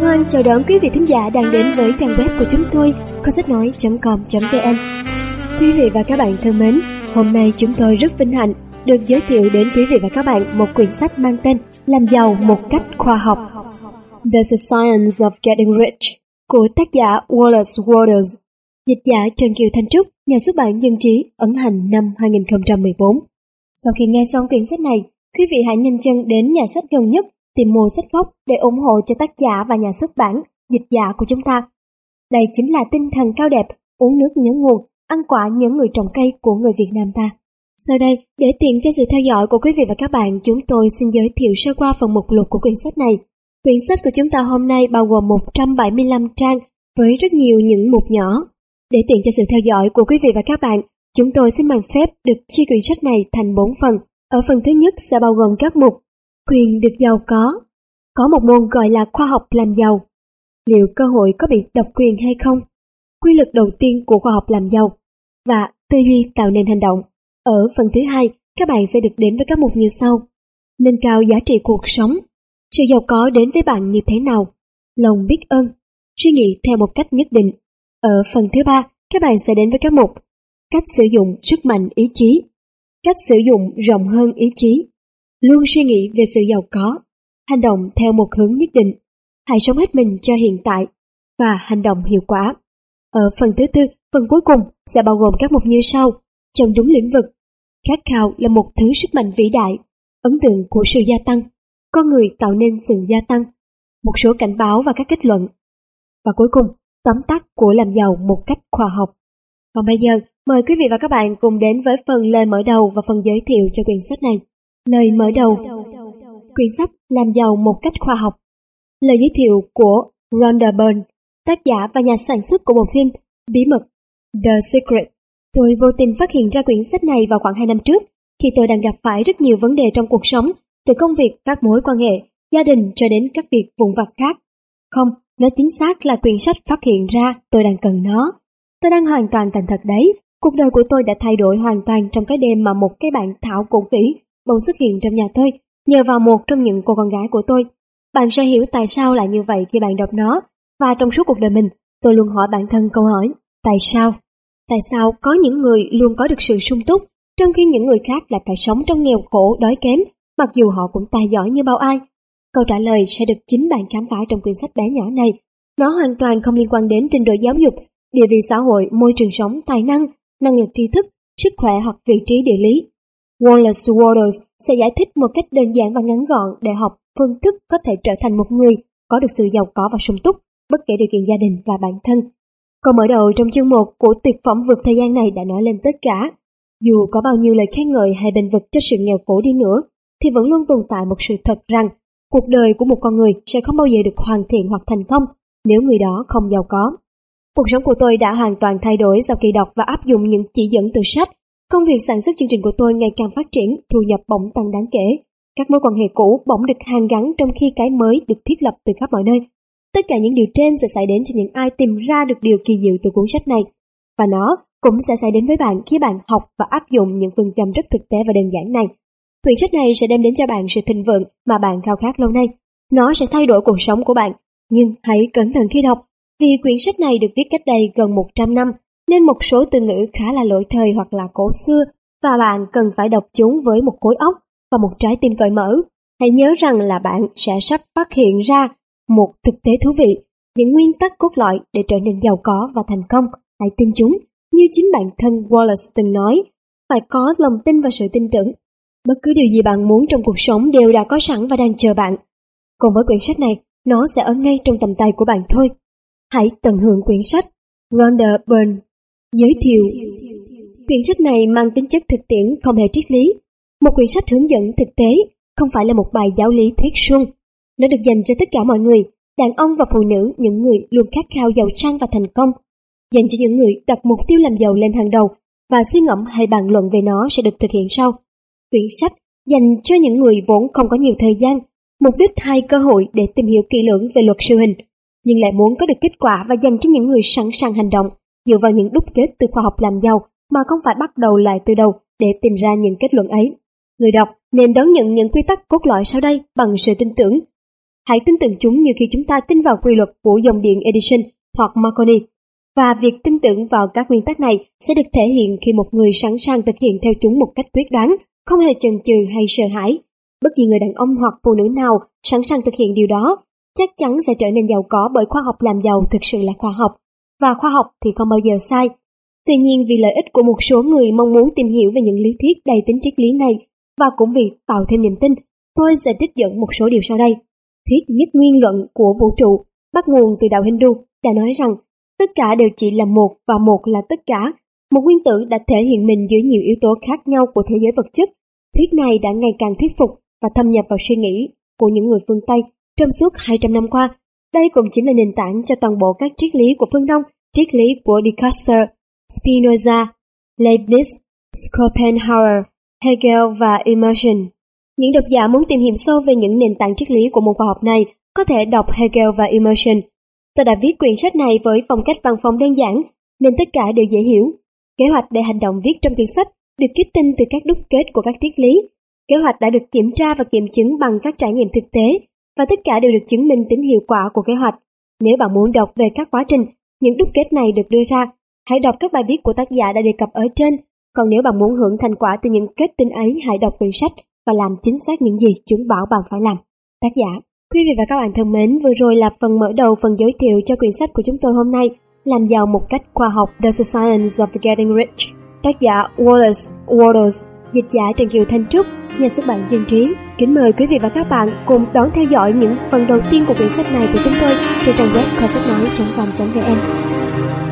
hoan chào đón quý vị thính giả đang đến với trang web của chúng tôi kho-sách-nói.com.vn. Quý vị và các bạn thân mến, hôm nay chúng tôi rất vinh hạnh được giới thiệu đến quý vị và các bạn một quyển sách mang tên Làm giàu một cách khoa học, The Science of Getting Rich của tác giả Wallace Wattles, dịch giả Trần Kiều Thanh Trúc, nhà xuất bản Dân Trí, ấn hành năm 2014. Sau khi nghe xong quyển sách này, quý vị hãy nhanh chân đến nhà sách gần nhất tìm mua sách gốc để ủng hộ cho tác giả và nhà xuất bản, dịch giả của chúng ta. Đây chính là tinh thần cao đẹp, uống nước nhớ nguồn, ăn quả nhớ người trồng cây của người Việt Nam ta. Sau đây, để tiện cho sự theo dõi của quý vị và các bạn, chúng tôi xin giới thiệu sơ qua phần mục lục của quyển sách này. Quyển sách của chúng ta hôm nay bao gồm 175 trang với rất nhiều những mục nhỏ. Để tiện cho sự theo dõi của quý vị và các bạn, chúng tôi xin bằng phép được chia quyển sách này thành 4 phần. Ở phần thứ nhất sẽ bao gồm các mục: quyền được giàu có một môn gọi là khoa học làm giàu, liệu cơ hội có bị độc quyền hay không, quy luật đầu tiên của khoa học làm giàu và tư duy tạo nên hành động. Ở phần thứ hai, các bạn sẽ được đến với các mục như sau: nâng cao giá trị cuộc sống, sự giàu có đến với bạn như thế nào, lòng biết ơn, suy nghĩ theo một cách nhất định. Ở phần thứ ba, các bạn sẽ đến với các mục: cách sử dụng sức mạnh ý chí, cách sử dụng rộng hơn ý chí, luôn suy nghĩ về sự giàu có, hành động theo một hướng nhất định, hãy sống hết mình cho hiện tại và hành động hiệu quả. Ở phần thứ tư, phần cuối cùng sẽ bao gồm các mục như sau: trong đúng lĩnh vực, khát khao là một thứ sức mạnh vĩ đại, ấn tượng của sự gia tăng, con người tạo nên sự gia tăng, một số cảnh báo và các kết luận, và cuối cùng tóm tắt của làm giàu một cách khoa học. Còn bây giờ, mời quý vị và các bạn cùng đến với phần lời mở đầu và phần giới thiệu cho quyển sách này. Lời mở đầu. Quyển sách Làm giàu một cách khoa học. Lời giới thiệu của Rhonda Byrne, tác giả và nhà sản xuất của bộ phim Bí mật The Secret. Tôi vô tình phát hiện ra quyển sách này vào khoảng 2 năm trước, khi tôi đang gặp phải rất nhiều vấn đề trong cuộc sống, từ công việc, các mối quan hệ, gia đình cho đến các việc vụn vặt khác. Không, nó chính xác là quyển sách phát hiện ra tôi đang cần nó. Tôi đang hoàn toàn thành thật đấy. Cuộc đời của tôi đã thay đổi hoàn toàn trong cái đêm mà một cái bạn thảo cổ kỹ bỗng xuất hiện trong nhà tôi, nhờ vào một trong những cô con gái của tôi. Bạn sẽ hiểu tại sao lại như vậy khi bạn đọc nó, và trong suốt cuộc đời mình, tôi luôn hỏi bản thân câu hỏi: tại sao? Tại sao có những người luôn có được sự sung túc, trong khi những người khác lại phải sống trong nghèo khổ, đói kém, mặc dù họ cũng tài giỏi như bao ai? Câu trả lời sẽ được chính bạn khám phá trong quyển sách bé nhỏ này. Nó hoàn toàn không liên quan đến trình độ giáo dục, địa vị xã hội, môi trường sống, tài năng lực tri thức, sức khỏe hoặc vị trí địa lý. Wallace Wattles sẽ giải thích một cách đơn giản và ngắn gọn để học phương thức có thể trở thành một người có được sự giàu có và sung túc, bất kể điều kiện gia đình và bản thân. Câu mở đầu trong chương 1 của tuyệt phẩm vượt thời gian này đã nói lên tất cả. Dù có bao nhiêu lời khen ngợi hay bênh vực cho sự nghèo khổ đi nữa, thì vẫn luôn tồn tại một sự thật rằng cuộc đời của một con người sẽ không bao giờ được hoàn thiện hoặc thành công nếu người đó không giàu có. Cuộc sống của tôi đã hoàn toàn thay đổi sau khi đọc và áp dụng những chỉ dẫn từ sách. Công việc sản xuất chương trình của tôi ngày càng phát triển, thu nhập bỗng tăng đáng kể. Các mối quan hệ cũ bỗng được hàn gắn trong khi cái mới được thiết lập từ khắp mọi nơi. Tất cả những điều trên sẽ xảy đến cho những ai tìm ra được điều kỳ diệu từ cuốn sách này. Và nó cũng sẽ xảy đến với bạn khi bạn học và áp dụng những phương châm rất thực tế và đơn giản này. Quyển sách này sẽ đem đến cho bạn sự thịnh vượng mà bạn khao khát lâu nay. Nó sẽ thay đổi cuộc sống của bạn. Nhưng hãy cẩn thận khi đọc, vì quyển sách này được viết cách đây gần 100 năm, nên một số từ ngữ khá là lỗi thời hoặc là cổ xưa, và bạn cần phải đọc chúng với một khối óc và một trái tim cởi mở. Hãy nhớ rằng là bạn sẽ sắp phát hiện ra một thực tế thú vị, những nguyên tắc cốt lõi để trở nên giàu có và thành công. Hãy tin chúng, như chính bản thân Wallace từng nói, phải có lòng tin và sự tin tưởng. Bất cứ điều gì bạn muốn trong cuộc sống đều đã có sẵn và đang chờ bạn. Còn với quyển sách này, nó sẽ ở ngay trong tầm tay của bạn thôi. Hãy tận hưởng quyển sách. Rhonda Byrne giới thiệu. Quyển sách này mang tính chất thực tiễn, không hề triết lý. Một quyển sách hướng dẫn thực tế, không phải là một bài giáo lý thuyết suông. Nó được dành cho tất cả mọi người, đàn ông và phụ nữ, những người luôn khát khao giàu sang và thành công. Dành cho những người đặt mục tiêu làm giàu lên hàng đầu và suy ngẫm hay bàn luận về nó sẽ được thực hiện sau. Quyển sách dành cho những người vốn không có nhiều thời gian, mục đích hay cơ hội để tìm hiểu kỹ lưỡng về luật siêu hình, nhưng lại muốn có được kết quả, và dành cho những người sẵn sàng hành động dựa vào những đúc kết từ khoa học làm giàu mà không phải bắt đầu lại từ đầu để tìm ra những kết luận ấy. Người đọc nên đón nhận những quy tắc cốt lõi sau đây bằng sự tin tưởng. Hãy tin tưởng chúng như khi chúng ta tin vào quy luật của dòng điện Edison hoặc Marconi. Và việc tin tưởng vào các nguyên tắc này sẽ được thể hiện khi một người sẵn sàng thực hiện theo chúng một cách quyết đoán, không hề chần chừ hay sợ hãi. Bất kỳ người đàn ông hoặc phụ nữ nào sẵn sàng thực hiện điều đó chắc chắn sẽ trở nên giàu có, bởi khoa học làm giàu thực sự là khoa học, và khoa học thì không bao giờ sai. Tuy nhiên, vì lợi ích của một số người mong muốn tìm hiểu về những lý thuyết đầy tính triết lý này, và cũng vì tạo thêm niềm tin, tôi sẽ trích dẫn một số điều sau đây. Thuyết nhất nguyên luận của vũ trụ bắt nguồn từ đạo Hindu đã nói rằng tất cả đều chỉ là một và một là tất cả. Một nguyên tử đã thể hiện mình dưới nhiều yếu tố khác nhau của thế giới vật chất. Thuyết này đã ngày càng thuyết phục và thâm nhập vào suy nghĩ của những người phương Tây trong suốt 200 năm qua. Đây cũng chính là nền tảng cho toàn bộ các triết lý của phương Đông, triết lý của Descartes, Spinoza, Leibniz, Schopenhauer, Hegel và Emerson. Những độc giả muốn tìm hiểu sâu về những nền tảng triết lý của môn khoa học này có thể đọc Hegel và Emerson. Tôi đã viết quyển sách này với phong cách văn phong đơn giản, nên tất cả đều dễ hiểu. Kế hoạch để hành động viết trong quyển sách được kết tinh từ các đúc kết của các triết lý. Kế hoạch đã được kiểm tra và kiểm chứng bằng các trải nghiệm thực tế, và tất cả đều được chứng minh tính hiệu quả của kế hoạch. Nếu bạn muốn đọc về các quá trình những đúc kết này được đưa ra, hãy đọc các bài viết của tác giả đã đề cập ở trên. Còn nếu bạn muốn hưởng thành quả từ những kết tinh ấy, hãy đọc quyển sách và làm chính xác những gì chúng bảo bạn phải làm. Tác giả. Quý vị và các bạn thân mến, vừa rồi là phần mở đầu, phần giới thiệu cho quyển sách của chúng tôi hôm nay, Làm giàu một cách khoa học, The Science of Getting Rich. Tác giả Wallace Wattles, dịch giả Trần Kiều Thanh Trúc, nhà xuất bản Dân Trí. Kính mời quý vị và các bạn cùng đón theo dõi những phần đầu tiên của quyển sách này của chúng tôi trên trang web kho sách nói.com.vn.